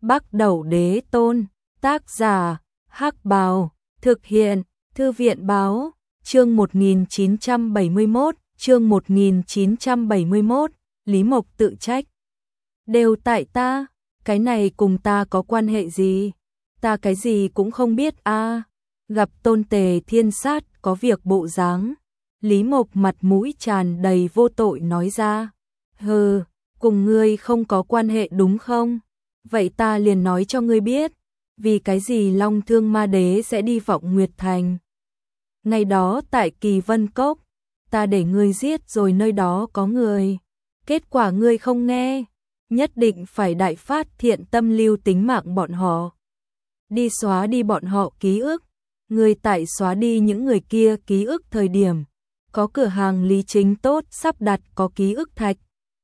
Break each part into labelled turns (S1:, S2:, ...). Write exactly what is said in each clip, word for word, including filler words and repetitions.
S1: Bắc Đẩu Đế Tôn, tác giả, Hắc Bào, thực hiện, Thư viện báo, chương một nghìn chín trăm bảy mươi mốt, chương một nghìn chín trăm bảy mươi mốt, Lý Mộc tự trách. Đều tại ta, cái này cùng ta có quan hệ gì? Ta cái gì cũng không biết a. À. Gặp Tôn Tề Thiên Sát có việc bộ dáng, Lý Mộc mặt mũi tràn đầy vô tội nói ra. Hừ, cùng ngươi không có quan hệ đúng không? Vậy ta liền nói cho ngươi biết, vì cái gì Long Thương Ma Đế sẽ đi Vọng Nguyệt Thành. Ngày đó tại Kỳ Vân Cốc, ta để ngươi giết rồi nơi đó có người. Kết quả ngươi không nghe, nhất định phải đại phát thiện tâm lưu tính mạng bọn họ. Đi xóa đi bọn họ ký ức. Ngươi tại xóa đi những người kia ký ức thời điểm, có cửa hàng Lý Chính Tốt sắp đặt có ký ức thạch.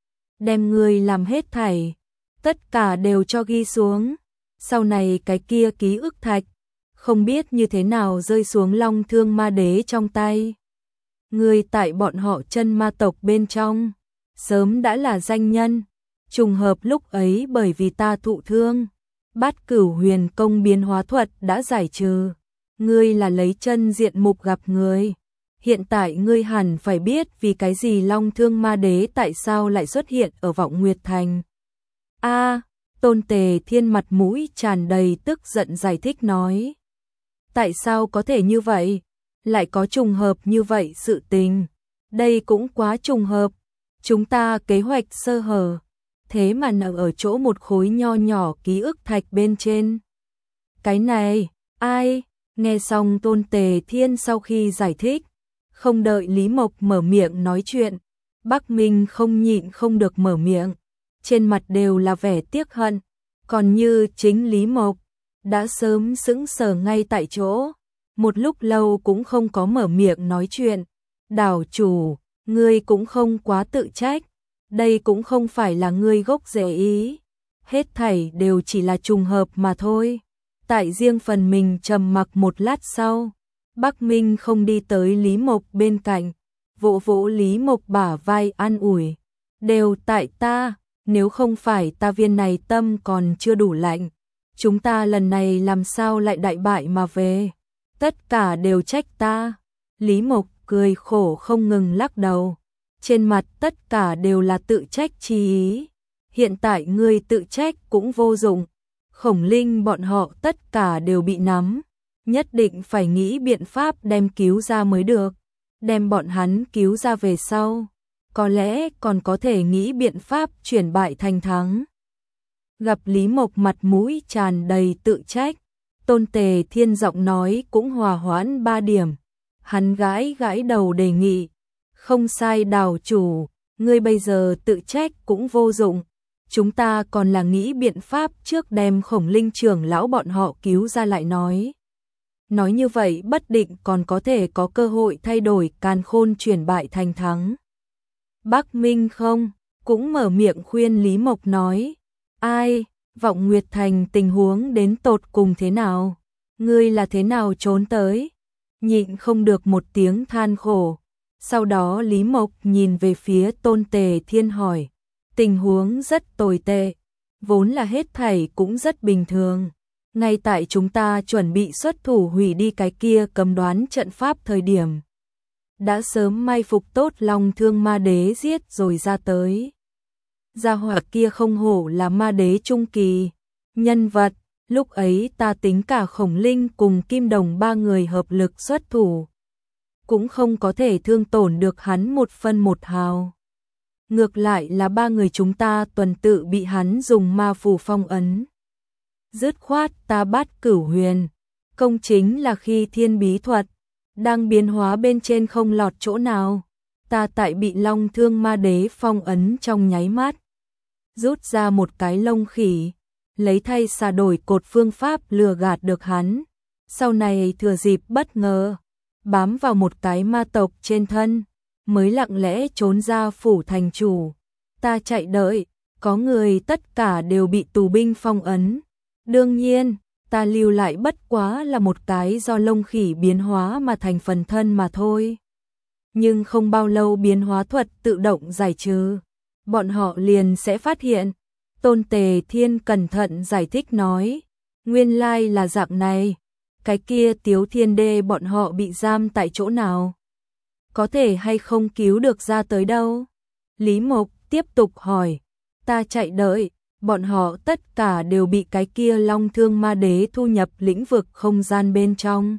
S1: Đem ngươi làm hết thảy, tất cả đều cho ghi xuống. Sau này cái kia ký ức thạch, không biết như thế nào rơi xuống Long Thương Ma Đế trong tay. Ngươi tại bọn họ chân ma tộc bên trong, sớm đã là danh nhân. Trùng hợp lúc ấy bởi vì ta thụ thương, Bát Cửu Huyền Công biến hóa thuật đã giải trừ. Ngươi là lấy chân diện mục gặp người. Hiện tại ngươi hẳn phải biết vì cái gì Long Thương Ma Đế tại sao lại xuất hiện ở Vọng Nguyệt Thành. A, à, Tôn Tề Thiên mặt mũi tràn đầy tức giận giải thích nói. Tại sao có thể như vậy? Lại có trùng hợp như vậy sự tình. Đây cũng quá trùng hợp. Chúng ta kế hoạch sơ hở. Thế mà nằm ở chỗ một khối nho nhỏ ký ức thạch bên trên. Cái này, ai? Nghe xong Tôn Tề Thiên sau khi giải thích, không đợi Lý Mộc mở miệng nói chuyện, Bắc Minh không nhịn không được mở miệng, trên mặt đều là vẻ tiếc hận, còn như chính Lý Mộc, đã sớm sững sờ ngay tại chỗ, một lúc lâu cũng không có mở miệng nói chuyện. Đảo chủ, ngươi cũng không quá tự trách, đây cũng không phải là ngươi gốc rễ ý, hết thảy đều chỉ là trùng hợp mà thôi. Tại riêng phần mình trầm mặc một lát sau, Bắc Minh không đi tới Lý Mộc bên cạnh, vỗ vỗ Lý Mộc bả vai an ủi. Đều tại ta, nếu không phải ta viên này tâm còn chưa đủ lạnh, chúng ta lần này làm sao lại đại bại mà về, tất cả đều trách ta. Lý Mộc cười khổ không ngừng lắc đầu, trên mặt tất cả đều là tự trách chi ý. Hiện tại ngươi tự trách cũng vô dụng. Khổng Linh bọn họ tất cả đều bị nắm, nhất định phải nghĩ biện pháp đem cứu ra mới được. Đem bọn hắn cứu ra về sau, có lẽ còn có thể nghĩ biện pháp chuyển bại thành thắng. Gặp Lý Mộc mặt mũi tràn đầy tự trách, Tôn Tề Thiên giọng nói cũng hòa hoãn ba điểm. Hắn gãi gãi đầu đề nghị, không sai đảo chủ, ngươi bây giờ tự trách cũng vô dụng. Chúng ta còn là nghĩ biện pháp trước đem Khổng Linh trưởng lão bọn họ cứu ra lại nói. Nói như vậy bất định còn có thể có cơ hội thay đổi càn khôn chuyển bại thành thắng. Bắc Minh không, cũng mở miệng khuyên Lý Mộc nói. Ai, Vọng Nguyệt Thành tình huống đến tột cùng thế nào? Ngươi là thế nào trốn tới? Nhịn không được một tiếng than khổ. Sau đó Lý Mộc nhìn về phía Tôn Tề Thiên hỏi. Tình huống rất tồi tệ, vốn là hết thảy cũng rất bình thường. Ngay tại chúng ta chuẩn bị xuất thủ hủy đi cái kia cấm đoán trận pháp thời điểm, đã sớm mai phục tốt Long Thương Ma Đế giết rồi ra tới. Gia hỏa kia không hổ là ma đế trung kỳ nhân vật, lúc ấy ta tính cả Khổng Linh cùng Kim Đồng ba người hợp lực xuất thủ, cũng không có thể thương tổn được hắn một phân một hào. Ngược lại là ba người chúng ta tuần tự bị hắn dùng ma phù phong ấn. Dứt khoát ta Bát Cửu Huyền công chính là khi thiên bí thuật đang biến hóa bên trên không lọt chỗ nào, ta tại bị Long Thương Ma Đế phong ấn trong nháy mắt, rút ra một cái lông khỉ, lấy thay xà đổi cột phương pháp lừa gạt được hắn. Sau này thừa dịp bất ngờ, bám vào một cái ma tộc trên thân, mới lặng lẽ trốn ra phủ thành chủ. Ta chạy đợi, có người tất cả đều bị tù binh phong ấn. Đương nhiên, ta lưu lại bất quá là một cái do lông khỉ biến hóa mà thành phần thân mà thôi. Nhưng không bao lâu biến hóa thuật tự động giải trừ, bọn họ liền sẽ phát hiện, Tôn Tề Thiên cẩn thận giải thích nói, nguyên lai là dạng này, cái kia Tiếu Thiên Đê bọn họ bị giam tại chỗ nào? Có thể hay không cứu được ra tới đâu? Lý Mộc tiếp tục hỏi, ta chạy đợi, bọn họ tất cả đều bị cái kia Long Thương Ma Đế thu nhập lĩnh vực không gian bên trong.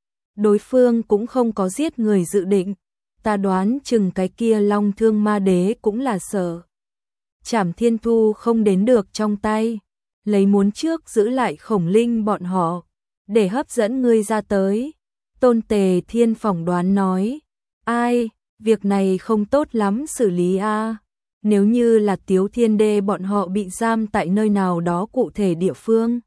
S1: Đối phương cũng không có giết người dự định, ta đoán chừng cái kia Long Thương Ma Đế cũng là sợ Trảm Thiên Thu không đến được trong tay, lấy muốn trước giữ lại Khổng Linh bọn họ, để hấp dẫn ngươi ra tới. Tôn Tề Thiên phỏng đoán nói, ai, việc này không tốt lắm xử lý a. Nếu như là Tiếu Thiên Đê bọn họ bị giam tại nơi nào đó cụ thể địa phương.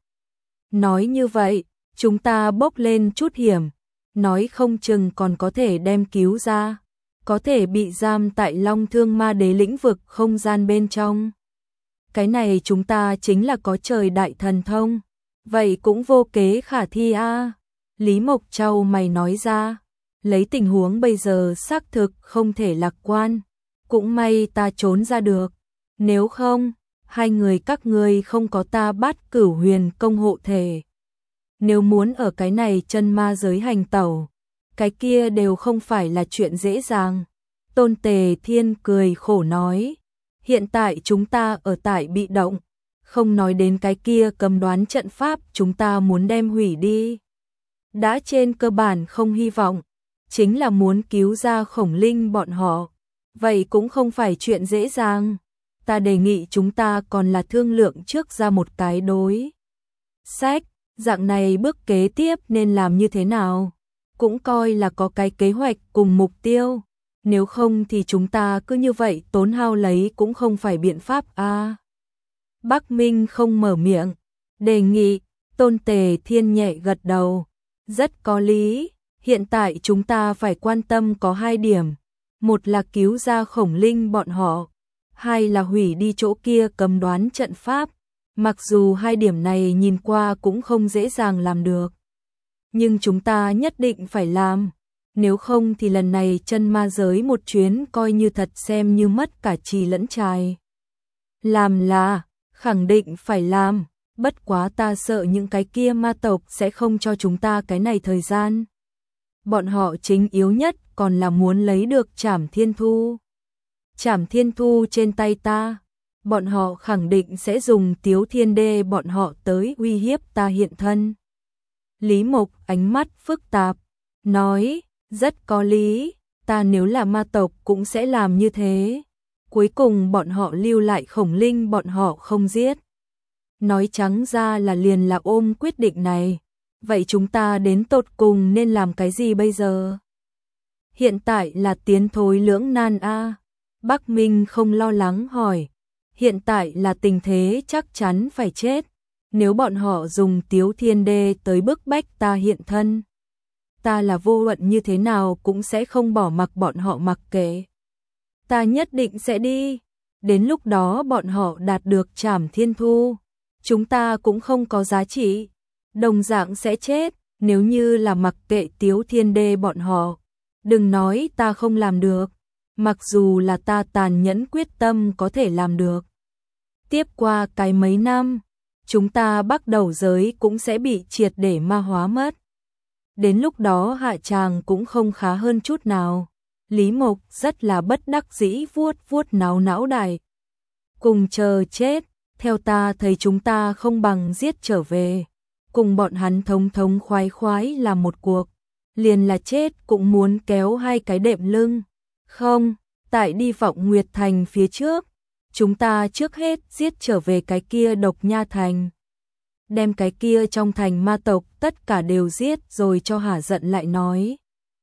S1: Nói như vậy, chúng ta bốc lên chút hiểm, nói không chừng còn có thể đem cứu ra, có thể bị giam tại Long Thương Ma Đế lĩnh vực không gian bên trong. Cái này chúng ta chính là có trời đại thần thông, vậy cũng vô kế khả thi a. Lý Mộc Châu mày nói ra, lấy tình huống bây giờ xác thực không thể lạc quan, cũng may ta trốn ra được, nếu không, hai người các ngươi không có ta Bát Cửu Huyền công hộ thể. Nếu muốn ở cái này chân ma giới hành tẩu, cái kia đều không phải là chuyện dễ dàng. Tôn Tề Thiên cười khổ nói, hiện tại chúng ta ở tại bị động, không nói đến cái kia cầm đoán trận pháp chúng ta muốn đem hủy đi. Đã trên cơ bản không hy vọng, chính là muốn cứu ra Khổng Linh bọn họ, vậy cũng không phải chuyện dễ dàng. Ta đề nghị chúng ta còn là thương lượng trước ra một cái đối sách, dạng này bước kế tiếp nên làm như thế nào, cũng coi là có cái kế hoạch cùng mục tiêu, nếu không thì chúng ta cứ như vậy tốn hao lấy cũng không phải biện pháp a. À, Bắc Minh không mở miệng, đề nghị. Tôn Tề Thiên nhẹ gật đầu, rất có lý, hiện tại chúng ta phải quan tâm có hai điểm, một là cứu ra Khổng Linh bọn họ, hai là hủy đi chỗ kia cầm đoán trận pháp. Mặc dù hai điểm này nhìn qua cũng không dễ dàng làm được, nhưng chúng ta nhất định phải làm, nếu không thì lần này chân ma giới một chuyến coi như thật xem như mất cả trì lẫn trài. Làm là, khẳng định phải làm, bất quá ta sợ những cái kia ma tộc sẽ không cho chúng ta cái này thời gian. Bọn họ chính yếu nhất còn là muốn lấy được Trảm Thiên Thu. Trảm Thiên Thu trên tay ta, bọn họ khẳng định sẽ dùng Tiếu Thiên Đê bọn họ tới uy hiếp ta hiện thân. Lý Mộc ánh mắt phức tạp, nói, rất có lý, ta nếu là ma tộc cũng sẽ làm như thế. Cuối cùng bọn họ lưu lại Khổng Linh bọn họ không giết. Nói trắng ra là liền là ôm quyết định này. Vậy chúng ta đến tột cùng nên làm cái gì bây giờ? Hiện tại là tiến thối lưỡng nan a. Bắc Minh không lo lắng hỏi. Hiện tại là tình thế chắc chắn phải chết. Nếu bọn họ dùng Tiếu Thiên Đê tới bức bách ta hiện thân, ta là vô luận như thế nào cũng sẽ không bỏ mặc bọn họ mặc kệ. Ta nhất định sẽ đi. Đến lúc đó bọn họ đạt được Trảm Thiên Thu, chúng ta cũng không có giá trị, đồng dạng sẽ chết. Nếu như là mặc kệ Tiếu Thiên Đê bọn họ, đừng nói ta không làm được, mặc dù là ta tàn nhẫn quyết tâm có thể làm được. Tiếp qua cái mấy năm, chúng ta Bắc Đầu giới cũng sẽ bị triệt để ma hóa mất. Đến lúc đó hạ tràng cũng không khá hơn chút nào. Lý Mộc rất là bất đắc dĩ vuốt vuốt náo não đài. Cùng chờ chết, theo ta thấy chúng ta không bằng giết trở về, cùng bọn hắn thống thống khoái khoái làm một cuộc, liền là chết cũng muốn kéo hai cái đệm lưng. Không, tại đi Vọng Nguyệt Thành phía trước, chúng ta trước hết giết trở về cái kia Độc Nha Thành. Đem cái kia trong thành ma tộc tất cả đều giết rồi cho hả giận lại nói.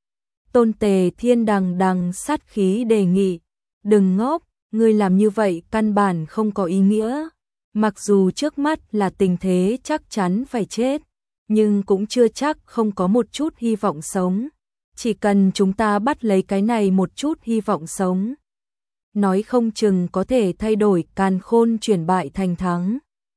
S1: Tôn Tề Thiên đằng đằng sát khí đề nghị, đừng ngốc, ngươi làm như vậy căn bản không có ý nghĩa. Mặc dù trước mắt là tình thế chắc chắn phải chết, nhưng cũng chưa chắc không có một chút hy vọng sống. Chỉ cần chúng ta bắt lấy cái này một chút hy vọng sống, nói không chừng có thể thay đổi càn khôn chuyển bại thành thắng.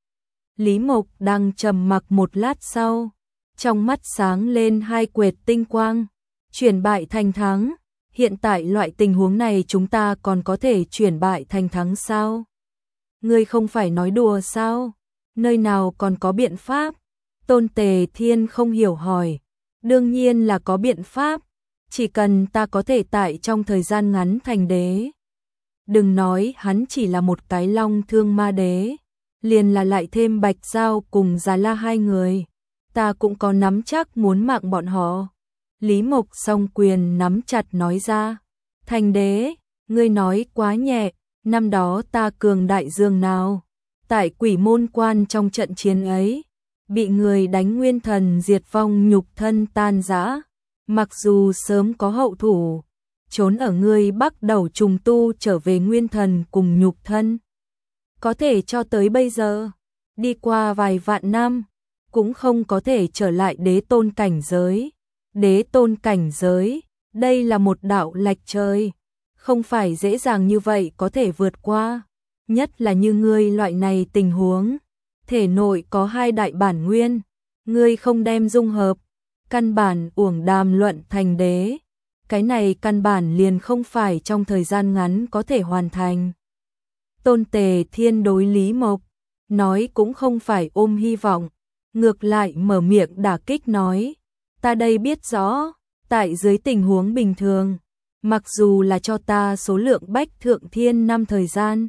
S1: Lý Mộc đang trầm mặc một lát sau, trong mắt sáng lên hai quệt tinh quang. Chuyển bại thành thắng, hiện tại loại tình huống này chúng ta còn có thể chuyển bại thành thắng sao? Ngươi không phải nói đùa sao? Nơi nào còn có biện pháp? Tôn Tề Thiên không hiểu hỏi. Đương nhiên là có biện pháp, chỉ cần ta có thể tại trong thời gian ngắn thành đế. Đừng nói hắn chỉ là một cái long thương ma đế, liền là lại thêm Bạch Giao cùng Già La hai người, ta cũng có nắm chắc muốn mạng bọn họ. Lý Mộc song quyền nắm chặt nói ra, thành đế, ngươi nói quá nhẹ, năm đó ta cường đại dương nào, tại Quỷ Môn Quan trong trận chiến ấy, bị người đánh nguyên thần diệt vong nhục thân tan rã, mặc dù sớm có hậu thủ, trốn ở ngươi bắt đầu trùng tu trở về nguyên thần cùng nhục thân. Có thể cho tới bây giờ, đi qua vài vạn năm, cũng không có thể trở lại đế tôn cảnh giới. Đế tôn cảnh giới, đây là một đạo lệch trời, không phải dễ dàng như vậy có thể vượt qua, nhất là như ngươi loại này tình huống. Thể nội có hai đại bản nguyên, ngươi không đem dung hợp, căn bản uổng đàm luận thành đế. Cái này căn bản liền không phải trong thời gian ngắn có thể hoàn thành. Tôn Tề Thiên đối Lý Mộc, nói cũng không phải ôm hy vọng, ngược lại mở miệng đả kích nói, ta đây biết rõ, tại dưới tình huống bình thường, mặc dù là cho ta số lượng bách thượng thiên năm thời gian,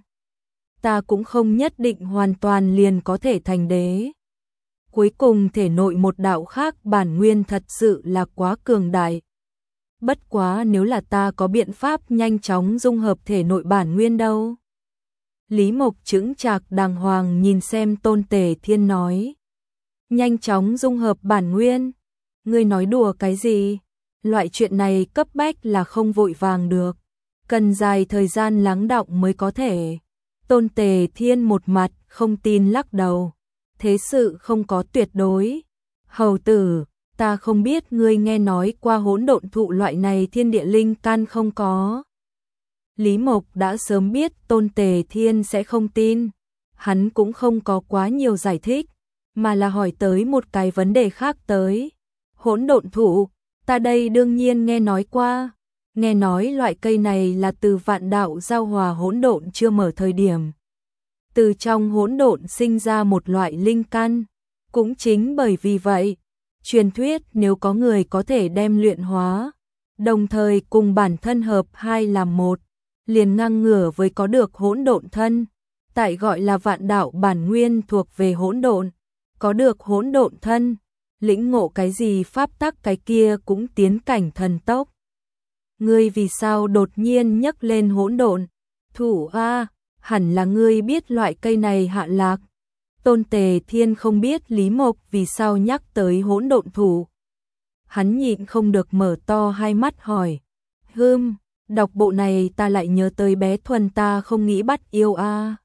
S1: ta cũng không nhất định hoàn toàn liền có thể thành đế. Cuối cùng thể nội một đạo khác bản nguyên thật sự là quá cường đại. Bất quá nếu là ta có biện pháp nhanh chóng dung hợp thể nội bản nguyên đâu. Lý Mộc chững chạc đàng hoàng nhìn xem Tôn Tề Thiên nói. Nhanh chóng dung hợp bản nguyên? Ngươi nói đùa cái gì? Loại chuyện này cấp bách là không vội vàng được. Cần dài thời gian lắng đọng mới có thể. Tôn Tề Thiên một mặt không tin lắc đầu. Thế sự không có tuyệt đối. Hầu tử, ta không biết ngươi nghe nói qua hỗn độn thụ loại này thiên địa linh căn không có. Lý Mộc đã sớm biết Tôn Tề Thiên sẽ không tin. Hắn cũng không có quá nhiều giải thích, mà là hỏi tới một cái vấn đề khác tới. Hỗn độn thụ, ta đây đương nhiên nghe nói qua. Nghe nói loại cây này là từ vạn đạo giao hòa hỗn độn chưa mở thời điểm. Từ trong hỗn độn sinh ra một loại linh căn. Cũng chính bởi vì vậy, truyền thuyết nếu có người có thể đem luyện hóa, đồng thời cùng bản thân hợp hai làm một, liền ngang ngửa với có được hỗn độn thân, tại gọi là vạn đạo bản nguyên thuộc về hỗn độn, có được hỗn độn thân, lĩnh ngộ cái gì pháp tắc cái kia cũng tiến cảnh thần tốc. Ngươi vì sao đột nhiên nhấc lên hỗn độn? Thủ a, hẳn là ngươi biết loại cây này hạ lạc. Tôn Tề Thiên không biết Lý Mộc vì sao nhắc tới hỗn độn thủ. Hắn nhịn không được mở to hai mắt hỏi. Hừm, đọc bộ này ta lại nhớ tới bé Thuần ta không nghĩ bắt yêu a.